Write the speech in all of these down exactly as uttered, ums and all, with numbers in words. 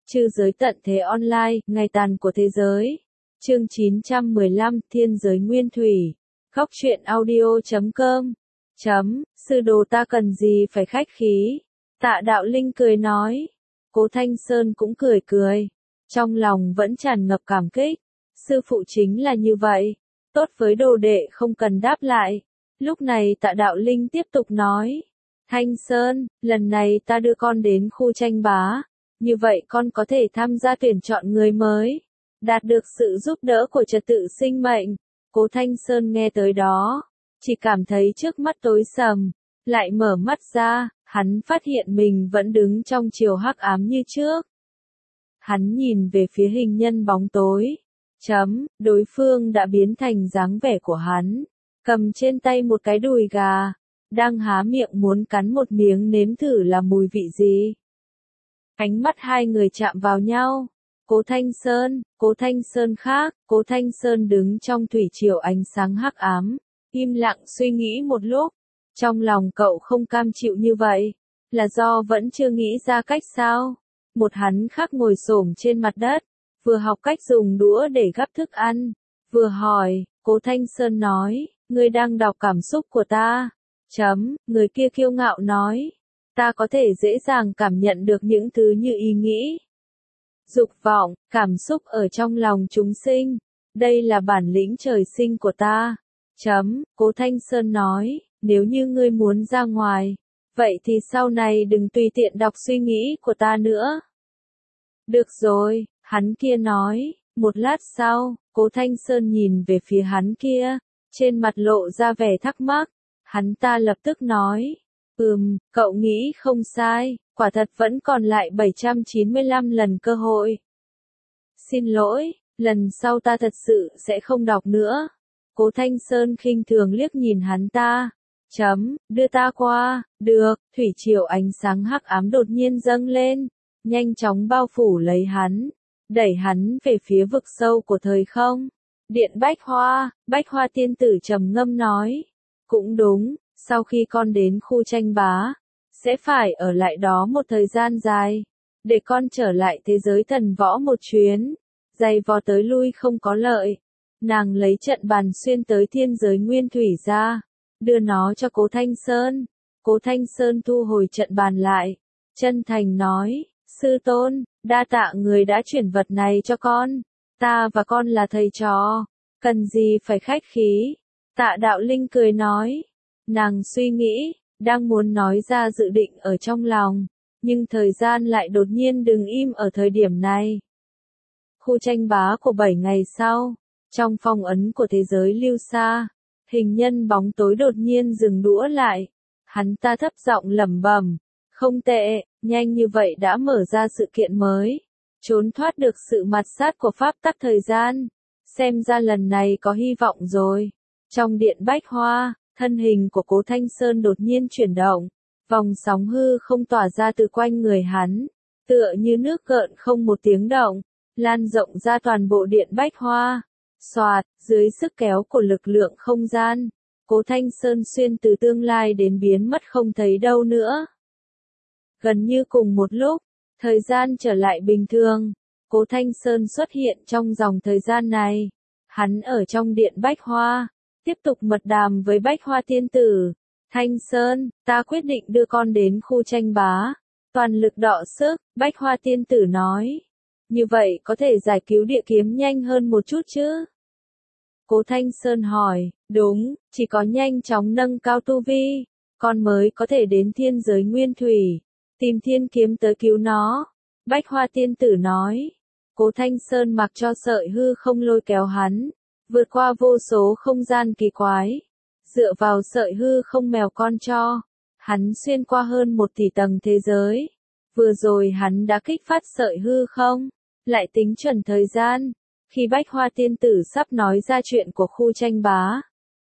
Chư giới tận thế online, ngày tàn của thế giới. Chương chín trăm mười lăm, Thiên giới nguyên thủy. Góc truyện audio chấm com. Chấm, sư đồ ta cần gì phải khách khí. Tạ Đạo Linh cười nói. Cố Thanh Sơn cũng cười cười. Trong lòng vẫn tràn ngập cảm kích. Sư phụ chính là như vậy. Tốt với đồ đệ không cần đáp lại. Lúc này Tạ Đạo Linh tiếp tục nói. Thanh Sơn, lần này ta đưa con đến khu tranh bá. Như vậy con có thể tham gia tuyển chọn người mới. Đạt được sự giúp đỡ của trật tự sinh mệnh. Cố Thanh Sơn nghe tới đó. Chỉ cảm thấy trước mắt tối sầm. Lại mở mắt ra, hắn phát hiện mình vẫn đứng trong chiều hắc ám như trước. Hắn nhìn về phía hình nhân bóng tối. Chấm, đối phương đã biến thành dáng vẻ của hắn. Cầm trên tay một cái đùi gà. Đang há miệng muốn cắn một miếng nếm thử là mùi vị gì. Ánh mắt hai người chạm vào nhau. Cố Thanh Sơn, Cố Thanh Sơn khác, Cố Thanh Sơn đứng trong thủy triều ánh sáng hắc ám, im lặng suy nghĩ một lúc. Trong lòng cậu không cam chịu như vậy, là do vẫn chưa nghĩ ra cách sao? Một hắn khác ngồi xổm trên mặt đất, vừa học cách dùng đũa để gắp thức ăn, vừa hỏi. Cố Thanh Sơn nói, ngươi đang đọc cảm xúc của ta. Chấm, người kia kiêu ngạo nói. Ta có thể dễ dàng cảm nhận được những thứ như ý nghĩ, dục vọng, cảm xúc ở trong lòng chúng sinh. Đây là bản lĩnh trời sinh của ta. Chấm, Cố Thanh Sơn nói, nếu như ngươi muốn ra ngoài, vậy thì sau này đừng tùy tiện đọc suy nghĩ của ta nữa. Được rồi, hắn kia nói. Một lát sau, Cố Thanh Sơn nhìn về phía hắn kia, trên mặt lộ ra vẻ thắc mắc. Hắn ta lập tức nói. Ừm, cậu nghĩ không sai, quả thật vẫn còn lại bảy trăm chín mươi lăm lần cơ hội. Xin lỗi, lần sau ta thật sự sẽ không đọc nữa. Cố Thanh Sơn khinh thường liếc nhìn hắn ta. Chấm, đưa ta qua. Được, thủy triều ánh sáng hắc ám đột nhiên dâng lên, nhanh chóng bao phủ lấy hắn, đẩy hắn về phía vực sâu của thời không. Điện Bách Hoa, Bách Hoa tiên tử trầm ngâm nói. Cũng đúng. Sau khi con đến khu tranh bá, sẽ phải ở lại đó một thời gian dài, để con trở lại thế giới thần võ một chuyến, giày vò tới lui không có lợi. Nàng lấy trận bàn xuyên tới thiên giới nguyên thủy ra, đưa nó cho Cố Thanh Sơn. Cố Thanh Sơn thu hồi trận bàn lại, chân thành nói, sư tôn, đa tạ người đã chuyển vật này cho con, ta và con là thầy trò, cần gì phải khách khí. Tạ Đạo Linh cười nói. Nàng suy nghĩ, đang muốn nói ra dự định ở trong lòng, nhưng thời gian lại đột nhiên đứng im ở thời điểm này. Khu tranh bá của bảy ngày sau, trong phong ấn của thế giới lưu xa, hình nhân bóng tối đột nhiên dừng đũa lại. Hắn ta thấp giọng lẩm bẩm, không tệ, nhanh như vậy đã mở ra sự kiện mới, trốn thoát được sự mạt sát của pháp tắc thời gian, xem ra lần này có hy vọng rồi. Trong điện Bách Hoa, thân hình của Cố Thanh Sơn đột nhiên chuyển động, vòng sóng hư không tỏa ra từ quanh người hắn, tựa như nước gợn không một tiếng động, lan rộng ra toàn bộ điện Bách Hoa. Xoạt, dưới sức kéo của lực lượng không gian, Cố Thanh Sơn xuyên từ tương lai đến biến mất không thấy đâu nữa. Gần như cùng một lúc, thời gian trở lại bình thường, Cố Thanh Sơn xuất hiện trong dòng thời gian này. Hắn ở trong điện Bách Hoa, tiếp tục mật đàm với Bách Hoa tiên tử. Thanh Sơn, ta quyết định đưa con đến khu tranh bá. Toàn lực đọ sức, Bách Hoa tiên tử nói. Như vậy có thể giải cứu địa kiếm nhanh hơn một chút chứ? Cố Thanh Sơn hỏi. Đúng, chỉ có nhanh chóng nâng cao tu vi, con mới có thể đến thiên giới nguyên thủy, tìm thiên kiếm tới cứu nó. Bách Hoa tiên tử nói. Cố Thanh Sơn mặc cho sợi hư không lôi kéo hắn, vượt qua vô số không gian kỳ quái. Dựa vào sợi hư không mèo con cho, hắn xuyên qua hơn một tỷ tầng thế giới. Vừa rồi hắn đã kích phát sợi hư không, lại tính chuẩn thời gian, khi Bách Hoa tiên tử sắp nói ra chuyện của khu tranh bá.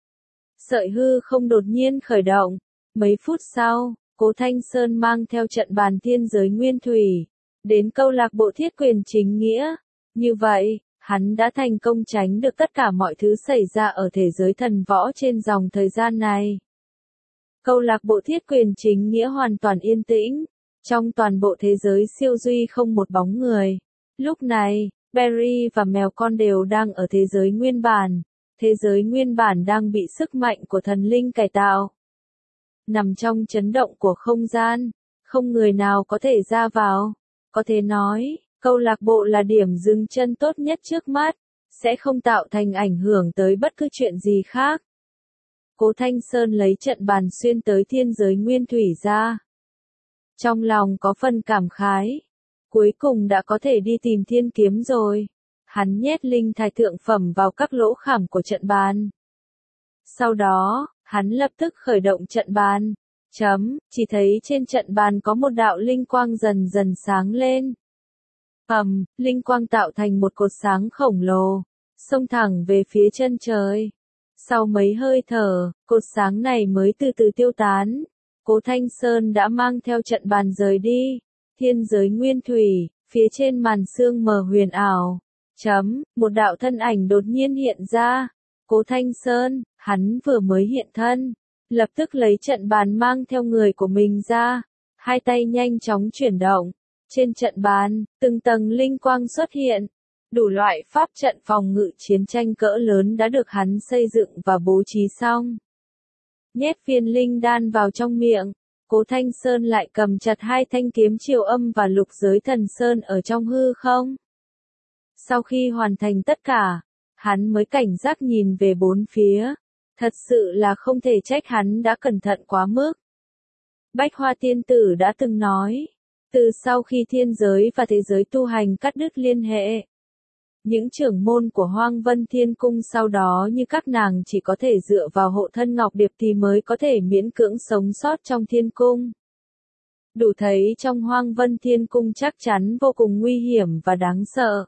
Sợi hư không đột nhiên khởi động. Mấy phút sau, Cố Thanh Sơn mang theo trận bàn thiên giới nguyên thủy, đến câu lạc bộ thiết quyền chính nghĩa. Như vậy, hắn đã thành công tránh được tất cả mọi thứ xảy ra ở thế giới thần võ trên dòng thời gian này. Câu lạc bộ thiết quyền chính nghĩa hoàn toàn yên tĩnh. Trong toàn bộ thế giới siêu duy không một bóng người. Lúc này, Barry và mèo con đều đang ở thế giới nguyên bản. Thế giới nguyên bản đang bị sức mạnh của thần linh cải tạo. Nằm trong chấn động của không gian, không người nào có thể ra vào. Có thể nói, câu lạc bộ là điểm dừng chân tốt nhất trước mắt, sẽ không tạo thành ảnh hưởng tới bất cứ chuyện gì khác. Cố Thanh Sơn lấy trận bàn xuyên tới thiên giới nguyên thủy ra. Trong lòng có phần cảm khái. Cuối cùng đã có thể đi tìm thiên kiếm rồi. Hắn nhét linh thạch thượng phẩm vào các lỗ khảm của trận bàn. Sau đó, hắn lập tức khởi động trận bàn. Chấm, chỉ thấy trên trận bàn có một đạo linh quang dần dần sáng lên. Ầm, linh quang tạo thành một cột sáng khổng lồ, xông thẳng về phía chân trời. Sau mấy hơi thở, cột sáng này mới từ từ tiêu tán. Cố Thanh Sơn đã mang theo trận bàn rời đi. Thiên giới nguyên thủy, phía trên màn sương mờ huyền ảo. Chấm, một đạo thân ảnh đột nhiên hiện ra. Cố Thanh Sơn, hắn vừa mới hiện thân. Lập tức lấy trận bàn mang theo người của mình ra. Hai tay nhanh chóng chuyển động. Trên trận bàn, từng tầng linh quang xuất hiện. Đủ loại pháp trận phòng ngự chiến tranh cỡ lớn đã được hắn xây dựng và bố trí xong. Nhét viên linh đan vào trong miệng. Cố Thanh Sơn lại cầm chặt hai thanh kiếm triều âm và lục giới thần sơn ở trong hư không. Sau khi hoàn thành tất cả, hắn mới cảnh giác nhìn về bốn phía. Thật sự là không thể trách hắn đã cẩn thận quá mức. Bách Hoa Tiên Tử đã từng nói, từ sau khi thiên giới và thế giới tu hành cắt đứt liên hệ, những trưởng môn của Hoang Vân Thiên Cung sau đó như các nàng chỉ có thể dựa vào hộ thân Ngọc Điệp thì mới có thể miễn cưỡng sống sót trong thiên cung. Đủ thấy trong Hoang Vân Thiên Cung chắc chắn vô cùng nguy hiểm và đáng sợ.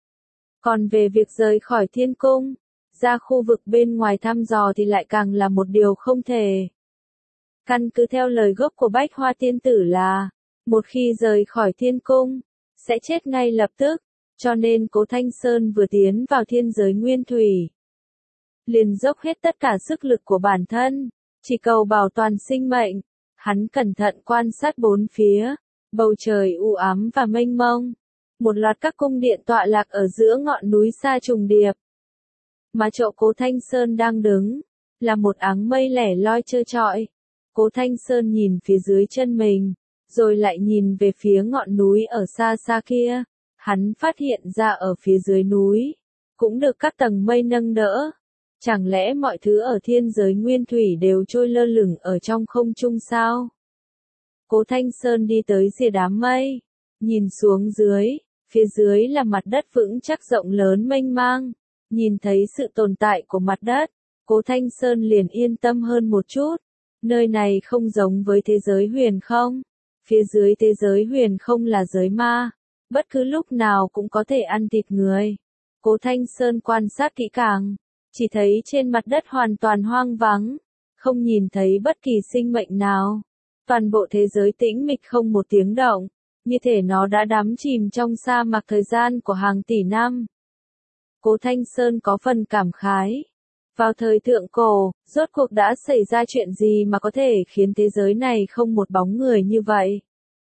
Còn về việc rời khỏi thiên cung, ra khu vực bên ngoài thăm dò thì lại càng là một điều không thể. Căn cứ theo lời gốc của Bách Hoa Tiên Tử là, một khi rời khỏi thiên cung, sẽ chết ngay lập tức. Cho nên Cố Thanh Sơn vừa tiến vào thiên giới nguyên thủy, liền dốc hết tất cả sức lực của bản thân, chỉ cầu bảo toàn sinh mệnh. Hắn cẩn thận quan sát bốn phía, bầu trời u ám và mênh mông, một loạt các cung điện tọa lạc ở giữa ngọn núi xa trùng điệp. Mà chỗ Cố Thanh Sơn đang đứng, là một áng mây lẻ loi trơ trọi. Cố Thanh Sơn nhìn phía dưới chân mình, rồi lại nhìn về phía ngọn núi ở xa xa kia. Hắn phát hiện ra ở phía dưới núi, cũng được các tầng mây nâng đỡ. Chẳng lẽ mọi thứ ở thiên giới nguyên thủy đều trôi lơ lửng ở trong không trung sao? Cố Thanh Sơn đi tới rìa đám mây, nhìn xuống dưới, phía dưới là mặt đất vững chắc rộng lớn mênh mang. Nhìn thấy sự tồn tại của mặt đất, Cố Thanh Sơn liền yên tâm hơn một chút. Nơi này không giống với thế giới huyền không. Phía dưới thế giới huyền không là giới ma. Bất cứ lúc nào cũng có thể ăn thịt người. Cố Thanh Sơn quan sát kỹ càng, chỉ thấy trên mặt đất hoàn toàn hoang vắng, không nhìn thấy bất kỳ sinh mệnh nào. Toàn bộ thế giới tĩnh mịch không một tiếng động, như thể nó đã đắm chìm trong sa mạc thời gian của hàng tỷ năm. Cố Thanh Sơn có phần cảm khái. Vào thời thượng cổ, rốt cuộc đã xảy ra chuyện gì mà có thể khiến thế giới này không một bóng người như vậy?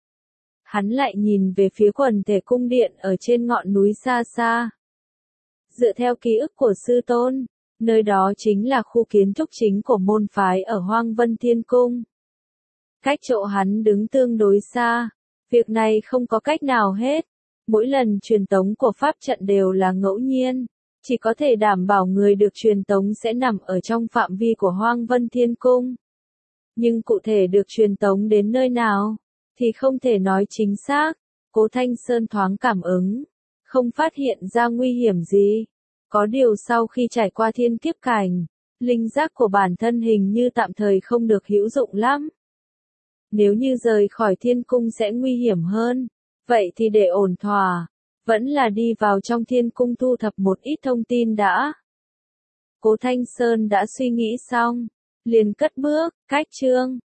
Hắn lại nhìn về phía quần thể cung điện ở trên ngọn núi xa xa. Dựa theo ký ức của sư tôn, nơi đó chính là khu kiến trúc chính của môn phái ở Hoang Vân Thiên Cung. Cách chỗ hắn đứng tương đối xa, việc này không có cách nào hết. Mỗi lần truyền tống của pháp trận đều là ngẫu nhiên, chỉ có thể đảm bảo người được truyền tống sẽ nằm ở trong phạm vi của Hoang Vân Thiên Cung. Nhưng cụ thể được truyền tống đến nơi nào thì không thể nói chính xác. Cố Thanh Sơn thoáng cảm ứng, không phát hiện ra nguy hiểm gì. Có điều sau khi trải qua thiên kiếp cảnh, linh giác của bản thân hình như tạm thời không được hữu dụng lắm. Nếu như rời khỏi thiên cung sẽ nguy hiểm hơn, vậy thì để ổn thỏa, vẫn là đi vào trong thiên cung thu thập một ít thông tin đã. Cố Thanh Sơn đã suy nghĩ xong, liền cất bước, cách chương.